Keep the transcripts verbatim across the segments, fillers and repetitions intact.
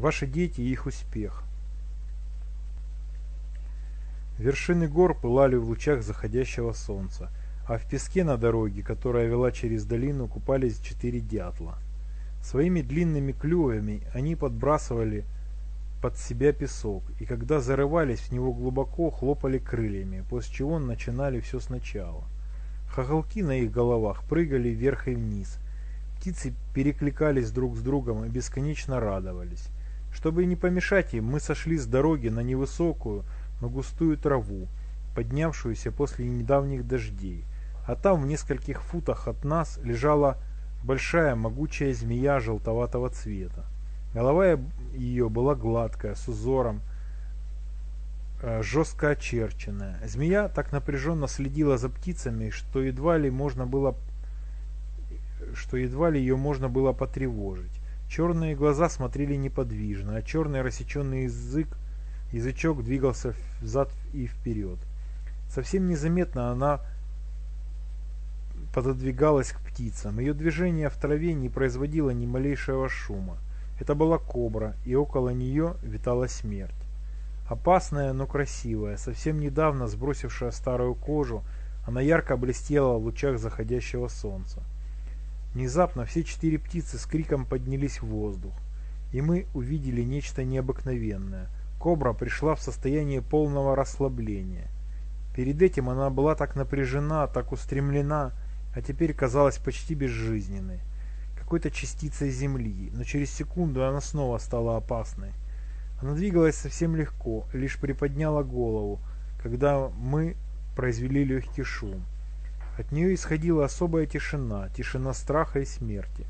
Ваши дети и их успех. Вершины гор пылали в лучах заходящего солнца, а в песке на дороге, которая вела через долину, купались четыре дятла. Своими длинными клювами они подбрасывали под себя песок, и когда зарывались в него глубоко, хлопали крыльями, после чего начинали все сначала. Хохолки на их головах прыгали вверх и вниз. Птицы перекликались друг с другом и бесконечно радовались. Чтобы не помешать им, мы сошли с дороги на невысокую, но густую траву, поднявшуюся после недавних дождей, а там в нескольких футах от нас лежала большая могучая змея желтоватого цвета. Голова ее была гладкая, с узором, жестко очерченная. Змея так напряженно следила за птицами, что едва ли можно было, что едва ли ее можно было потревожить. Черные глаза смотрели неподвижно, а черный рассеченный язык, язычок двигался взад и вперед. Совсем незаметно она пододвигалась к птицам. Ее движение в траве не производило ни малейшего шума. Это была кобра, и около нее витала смерть. Опасная, но красивая, совсем недавно сбросившая старую кожу, она ярко блестела в лучах заходящего солнца. Внезапно все четыре птицы с криком поднялись в воздух, и мы увидели нечто необыкновенное. Кобра пришла в состояние полного расслабления. Перед этим она была так напряжена, так устремлена, а теперь казалась почти безжизненной, какой-то частицей земли, но через секунду она снова стала опасной. Она двигалась совсем легко, лишь приподняла голову, когда мы произвели легкий шум. От нее исходила особая тишина, тишина страха и смерти.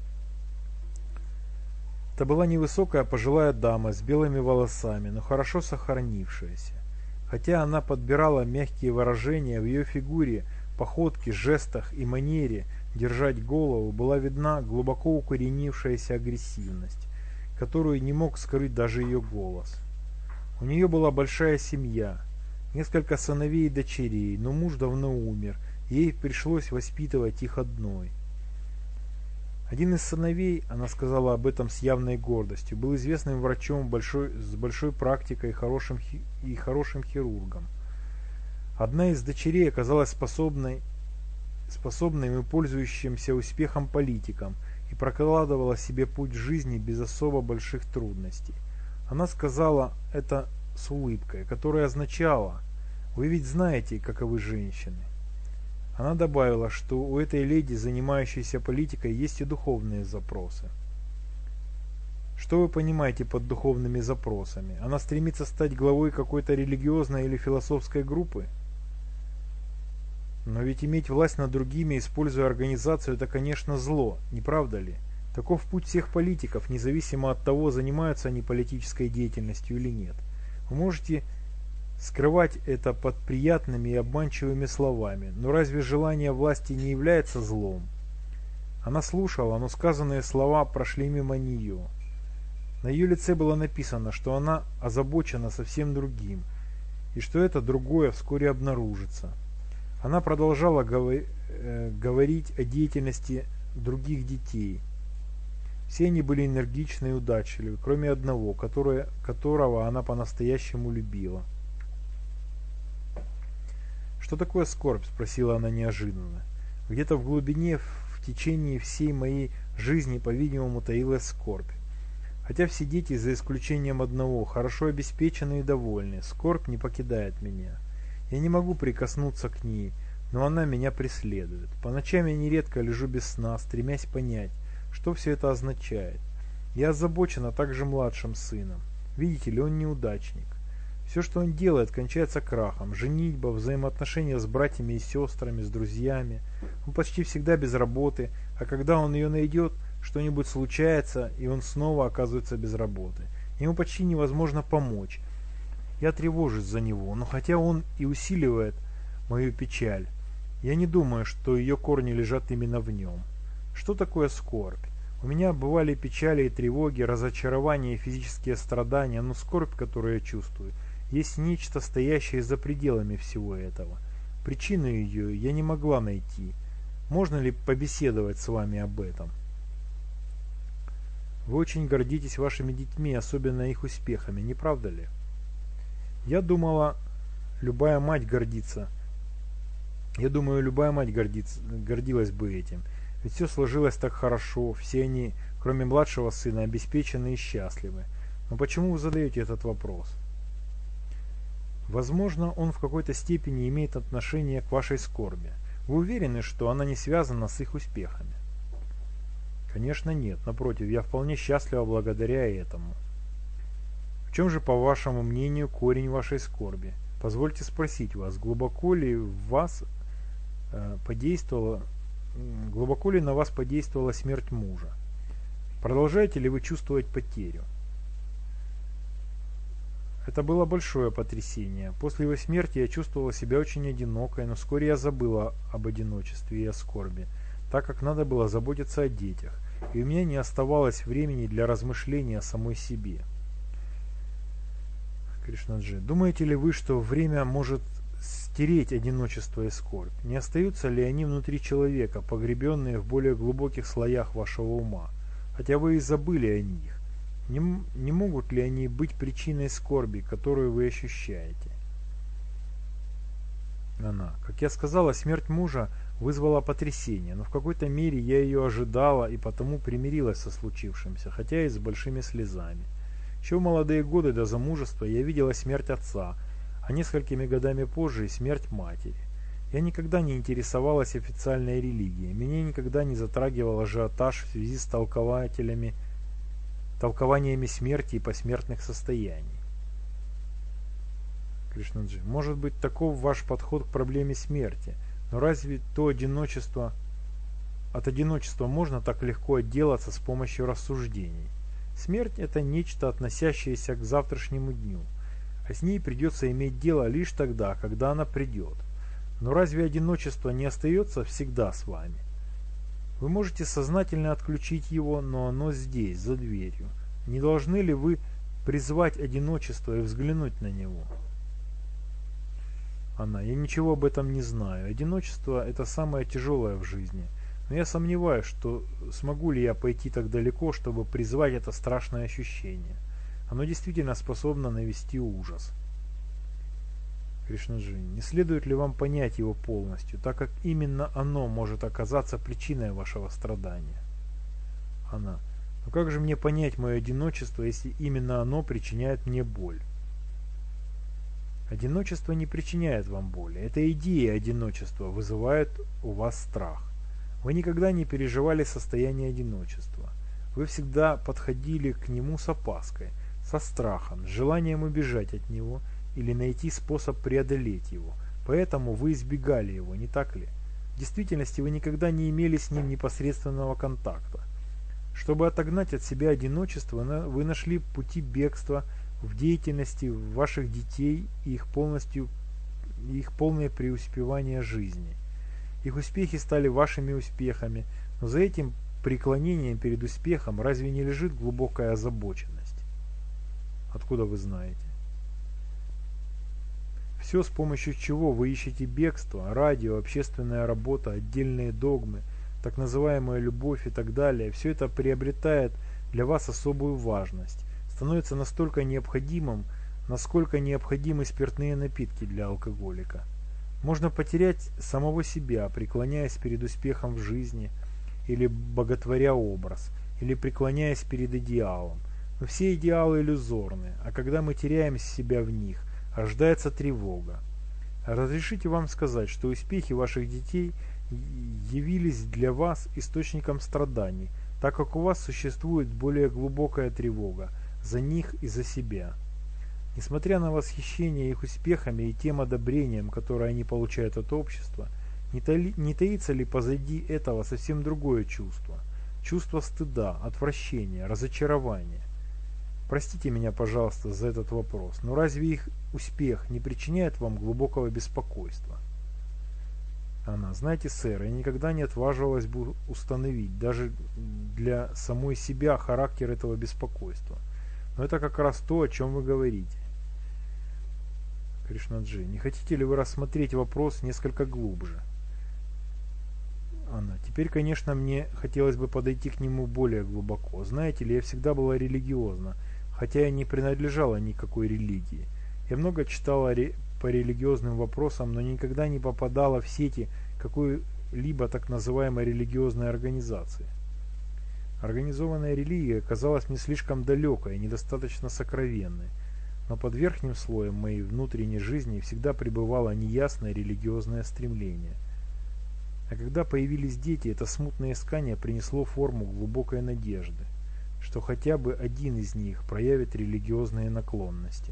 Это была невысокая пожилая дама с белыми волосами, но хорошо сохранившаяся. Хотя она подбирала мягкие выражения, в ее фигуре, походке, жестах и манере держать голову была видна глубоко укоренившаяся агрессивность, которую не мог скрыть даже ее голос. У нее была большая семья, несколько сыновей и дочерей, но муж давно умер, и ей пришлось воспитывать их одной. Один из сыновей, она сказала об этом с явной гордостью, был известным врачом большой, с большой практикой и хорошим, и хорошим хирургом. Одна из дочерей оказалась способной, способным и пользующимся успехом политиком и прокладывала себе путь в жизни без особо больших трудностей. Она сказала это с улыбкой, которая означала: «Вы ведь знаете, каковы женщины». Она добавила, что у этой леди, занимающейся политикой, есть и духовные запросы. Что вы понимаете под духовными запросами? Она стремится стать главой какой-то религиозной или философской группы? Но ведь иметь власть над другими, используя организацию, это, конечно, зло, не правда ли? Таков путь всех политиков, независимо от того, занимаются они политической деятельностью или нет. Вы можете скрывать это под приятными и обманчивыми словами, но разве желание власти не является злом? Она слушала, но сказанные слова прошли мимо нее. На ее лице было написано, что она озабочена совсем другим, и что это другое вскоре обнаружится. Она продолжала говор- э, говорить о деятельности других детей. Все они были энергичны и удачливы, кроме одного, которое, которого она по-настоящему любила. «Что такое скорбь?» – спросила она неожиданно. Где-то в глубине, в течение всей моей жизни, по-видимому, таилась скорбь. Хотя все дети, за исключением одного, хорошо обеспечены и довольны, скорбь не покидает меня. Я не могу прикоснуться к ней, но она меня преследует. По ночам я нередко лежу без сна, стремясь понять, что все это означает. Я озабочена также младшим сыном. Видите ли, он неудачник. Все, что он делает, кончается крахом. Женитьба, взаимоотношения с братьями и сестрами, с друзьями. Он почти всегда без работы, а когда он ее найдет, что-нибудь случается, и он снова оказывается без работы. Ему почти невозможно помочь. Я тревожусь за него, но хотя он и усиливает мою печаль, я не думаю, что ее корни лежат именно в нем. Что такое скорбь? У меня бывали печали и тревоги, разочарования и физические страдания, но скорбь, которую я чувствую, есть нечто, стоящее за пределами всего этого. Причину ее я не могла найти. Можно ли побеседовать с вами об этом? Вы очень гордитесь вашими детьми, особенно их успехами, не правда ли? Я думала, любая мать гордится. Я думаю, любая мать гордится, гордилась бы этим. Ведь все сложилось так хорошо, все они, кроме младшего сына, обеспечены и счастливы. Но почему вы задаете этот вопрос? Возможно, он в какой-то степени имеет отношение к вашей скорби. Вы уверены, что она не связана с их успехами? Конечно нет, напротив, я вполне счастлива благодаря этому. В чем же, по вашему мнению, корень вашей скорби? Позвольте спросить вас, глубоко ли в вас э, подействовала, глубоко ли на вас подействовала смерть мужа? Продолжаете ли вы чувствовать потерю? Это было большое потрясение. После его смерти я чувствовала себя очень одинокой, но вскоре я забыла об одиночестве и о скорби, так как надо было заботиться о детях, и у меня не оставалось времени для размышления о самой себе. Кришнаджи, думаете ли вы, что время может стереть одиночество и скорбь? Не остаются ли они внутри человека, погребенные в более глубоких слоях вашего ума, хотя вы и забыли о них? Не, не могут ли они быть причиной скорби, которую вы ощущаете? Она. Как я сказала, смерть мужа вызвала потрясение, но в какой-то мере я ее ожидала и потому примирилась со случившимся, хотя и с большими слезами. Еще в молодые годы до замужества я видела смерть отца, а несколькими годами позже и смерть матери. Я никогда не интересовалась официальной религией, меня никогда не затрагивал ажиотаж в связи с толкователями, толкованиями смерти и посмертных состояний. Кришнаджи, может быть, таков ваш подход к проблеме смерти, но разве то одиночество, от одиночества можно так легко отделаться с помощью рассуждений? Смерть – это нечто, относящееся к завтрашнему дню, а с ней придется иметь дело лишь тогда, когда она придет. Но разве одиночество не остается всегда с вами? Вы можете сознательно отключить его, но оно здесь, за дверью. Не должны ли вы призвать одиночество и взглянуть на него? Она. Я ничего об этом не знаю. Одиночество – это самое тяжелое в жизни. Но я сомневаюсь, что смогу ли я пойти так далеко, чтобы призвать это страшное ощущение. Оно действительно способно навести ужас. Кришнаджи, не следует ли вам понять его полностью, так как именно оно может оказаться причиной вашего страдания? Она. Но как же мне понять мое одиночество, если именно оно причиняет мне боль? Одиночество не причиняет вам боли. Эта идея одиночества вызывает у вас страх. Вы никогда не переживали состояние одиночества. Вы всегда подходили к нему с опаской, со страхом, с желанием убежать от него или найти способ преодолеть его. Поэтому вы избегали его, не так ли? В действительности вы никогда не имели с ним непосредственного контакта. Чтобы отогнать от себя одиночество, вы нашли пути бегства в деятельности ваших детей и их, полностью, их полное преуспевание жизни. Их успехи стали вашими успехами, но за этим преклонением перед успехом разве не лежит глубокая озабоченность? Откуда вы знаете? Все, с помощью чего вы ищете бегство, радио, общественная работа, отдельные догмы, так называемая любовь и так далее, все это приобретает для вас особую важность, становится настолько необходимым, насколько необходимы спиртные напитки для алкоголика. Можно потерять самого себя, преклоняясь перед успехом в жизни, или боготворя образ, или преклоняясь перед идеалом. Но все идеалы иллюзорны, а когда мы теряем себя в них, рождается тревога. Разрешите вам сказать, что успехи ваших детей явились для вас источником страданий, так как у вас существует более глубокая тревога за них и за себя. Несмотря на восхищение их успехами и тем одобрением, которое они получают от общества, не, тали, не таится ли позади этого совсем другое чувство? Чувство стыда, отвращения, разочарования. Простите меня, пожалуйста, за этот вопрос, но разве их успех не причиняет вам глубокого беспокойства? Она. Знаете, сэр, я никогда не отваживалась бы установить, даже для самой себя, характер этого беспокойства. Но это как раз то, о чем вы говорите. Кришнаджи, не хотите ли вы рассмотреть вопрос несколько глубже? Анна. Теперь, конечно, мне хотелось бы подойти к нему более глубоко. Знаете ли, я всегда была религиозна, хотя и не принадлежала никакой религии. Я много читала ре- по религиозным вопросам, но никогда не попадала в сети какой-либо так называемой религиозной организации. Организованная религия казалась мне слишком далекой и недостаточно сокровенной, но под верхним слоем моей внутренней жизни всегда пребывало неясное религиозное стремление. А когда появились дети, это смутное искание принесло форму глубокой надежды, что хотя бы один из них проявит религиозные наклонности.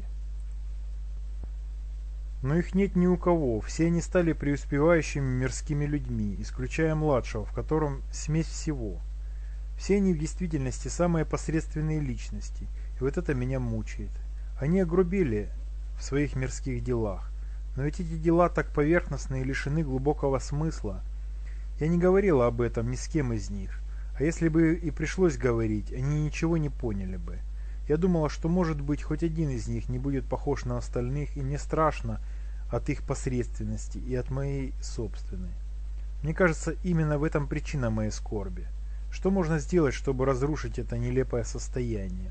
Но их нет ни у кого, все они стали преуспевающими мирскими людьми, исключая младшего, в котором смесь всего. Все они в действительности самые посредственные личности, и вот это меня мучает. Они огрубели в своих мирских делах, но ведь эти дела так поверхностны и лишены глубокого смысла. Я не говорила об этом ни с кем из них, а если бы и пришлось говорить, они ничего не поняли бы. Я думала, что может быть хоть один из них не будет похож на остальных, и мне страшно от их посредственности и от моей собственной. Мне кажется, именно в этом причина моей скорби. Что можно сделать, чтобы разрушить это нелепое состояние?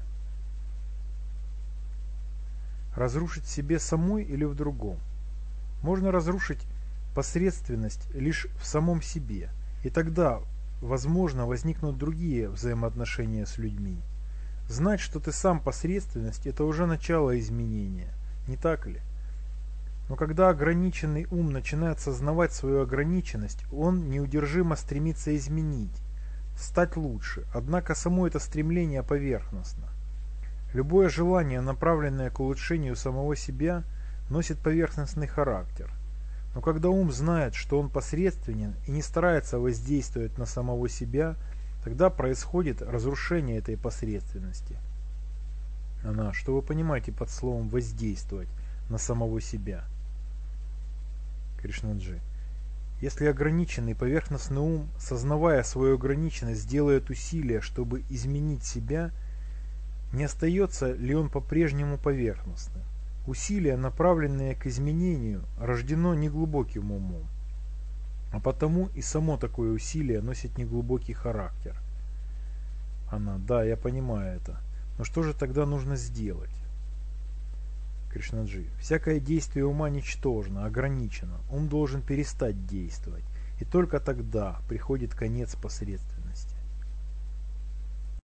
Разрушить в себе самой или в другом? Можно разрушить посредственность лишь в самом себе, и тогда, возможно, возникнут другие взаимоотношения с людьми. Знать, что ты сам посредственность, это уже начало изменения, не так ли? Но когда ограниченный ум начинает сознавать свою ограниченность, он неудержимо стремится изменить, стать лучше, однако само это стремление поверхностно. Любое желание, направленное к улучшению самого себя, носит поверхностный характер. Но когда ум знает, что он посредственен и не старается воздействовать на самого себя, тогда происходит разрушение этой посредственности. Она, что вы понимаете под словом «воздействовать» на самого себя? Кришнаджи. Если ограниченный поверхностный ум, сознавая свою ограниченность, делает усилия, чтобы изменить себя, не остается ли он по-прежнему поверхностным? Усилие, направленное к изменению, рождено неглубоким умом, а потому и само такое усилие носит неглубокий характер. Она, да, я понимаю это, но что же тогда нужно сделать? Кришнаджи, всякое действие ума ничтожно, ограничено, ум должен перестать действовать, и только тогда приходит конец посредством.